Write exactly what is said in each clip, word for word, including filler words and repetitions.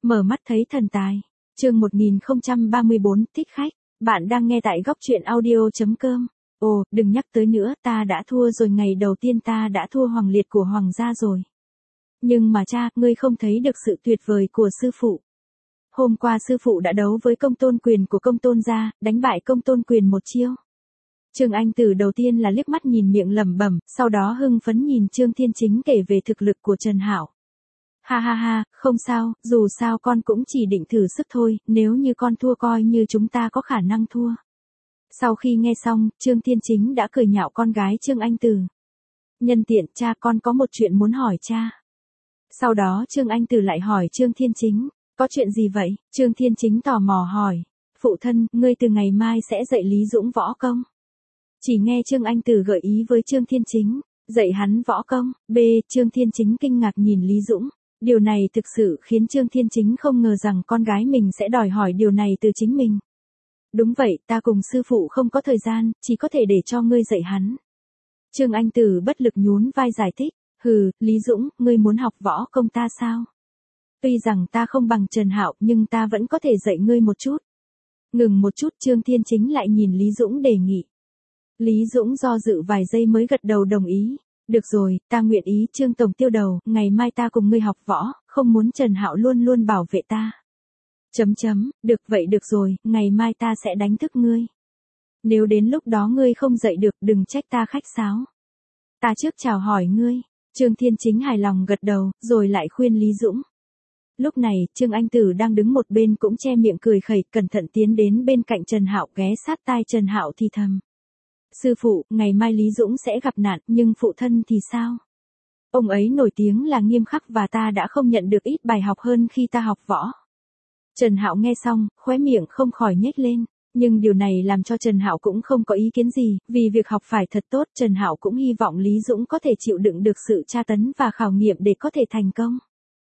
Mở mắt thấy thần tài. Chương một nghìn không trăm ba mươi bốn, thích khách. Bạn đang nghe tại góc truyện audio chấm com. Ồ, đừng nhắc tới nữa, ta đã thua rồi, ngày đầu tiên ta đã thua hoàng liệt của hoàng gia rồi. Nhưng mà cha, ngươi không thấy được sự tuyệt vời của sư phụ. Hôm qua sư phụ đã đấu với công tôn quyền của công tôn gia, đánh bại công tôn quyền một chiêu. Trương Anh Tử đầu tiên là liếc mắt nhìn miệng lẩm bẩm, sau đó hưng phấn nhìn Trương Thiên Chính kể về thực lực của Trần Hạo. Ha ha ha, không sao, dù sao con cũng chỉ định thử sức thôi, nếu như con thua coi như chúng ta có khả năng thua. Sau khi nghe xong, Trương Thiên Chính đã cười nhạo con gái Trương Anh Tử. Nhân tiện, cha, con có một chuyện muốn hỏi cha. Sau đó Trương Anh Tử lại hỏi Trương Thiên Chính, có chuyện gì vậy? Trương Thiên Chính tò mò hỏi, phụ thân, ngươi từ ngày mai sẽ dạy Lý Dũng võ công. Chỉ nghe Trương Anh Tử gợi ý với Trương Thiên Chính, dạy hắn võ công. B. Trương Thiên Chính kinh ngạc nhìn Lý Dũng. Điều này thực sự khiến Trương Thiên Chính không ngờ rằng con gái mình sẽ đòi hỏi điều này từ chính mình. Đúng vậy, ta cùng sư phụ không có thời gian, chỉ có thể để cho ngươi dạy hắn. Trương Anh Tử bất lực nhún vai giải thích, hừ, Lý Dũng, ngươi muốn học võ công ta sao? Tuy rằng ta không bằng Trần Hạo nhưng ta vẫn có thể dạy ngươi một chút. Ngừng một chút, Trương Thiên Chính lại nhìn Lý Dũng đề nghị. Lý Dũng do dự vài giây mới gật đầu đồng ý. Được rồi, ta nguyện ý. Trương tổng tiêu đầu, ngày mai ta cùng ngươi học võ, không muốn Trần Hạo luôn luôn bảo vệ ta. Chấm chấm, được vậy được rồi, ngày mai ta sẽ đánh thức ngươi. Nếu đến lúc đó ngươi không dậy được, đừng trách ta khách sáo. Ta trước chào hỏi ngươi. Trương Thiên Chính hài lòng gật đầu, rồi lại khuyên Lý Dũng. Lúc này, Trương Anh Tử đang đứng một bên cũng che miệng cười khẩy, cẩn thận tiến đến bên cạnh Trần Hạo, ghé sát tai Trần Hạo thì thầm. Sư phụ, ngày mai Lý Dũng sẽ gặp nạn, nhưng phụ thân thì sao? Ông ấy nổi tiếng là nghiêm khắc và ta đã không nhận được ít bài học hơn khi ta học võ. Trần Hạo nghe xong, khóe miệng không khỏi nhếch lên, nhưng điều này làm cho Trần Hạo cũng không có ý kiến gì, vì việc học phải thật tốt, Trần Hạo cũng hy vọng Lý Dũng có thể chịu đựng được sự tra tấn và khảo nghiệm để có thể thành công.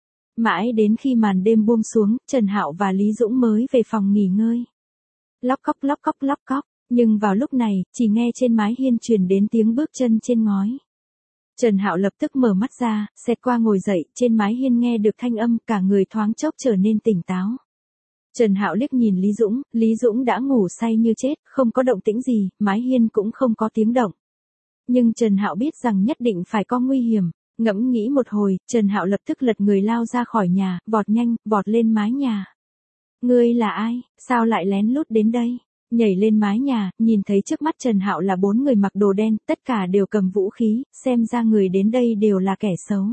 Mãi đến khi màn đêm buông xuống, Trần Hạo và Lý Dũng mới về phòng nghỉ ngơi. Lóc cóc lóc cóc lóc cóc. Nhưng vào lúc này, chỉ nghe trên mái hiên truyền đến tiếng bước chân trên ngói. Trần Hạo lập tức mở mắt ra, xẹt qua ngồi dậy, trên mái hiên nghe được thanh âm, cả người thoáng chốc trở nên tỉnh táo. Trần Hạo liếc nhìn Lý Dũng, Lý Dũng đã ngủ say như chết, không có động tĩnh gì, mái hiên cũng không có tiếng động. Nhưng Trần Hạo biết rằng nhất định phải có nguy hiểm, ngẫm nghĩ một hồi, Trần Hạo lập tức lật người lao ra khỏi nhà, vọt nhanh, vọt lên mái nhà. Ngươi là ai, sao lại lén lút đến đây? Nhảy lên mái nhà, nhìn thấy trước mắt Trần Hạo là bốn người mặc đồ đen, tất cả đều cầm vũ khí, xem ra người đến đây đều là kẻ xấu.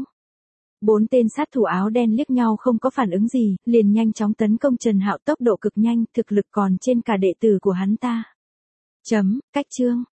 Bốn tên sát thủ áo đen liếc nhau không có phản ứng gì, liền nhanh chóng tấn công Trần Hạo, tốc độ cực nhanh, thực lực còn trên cả đệ tử của hắn ta. Chấm, cách chương.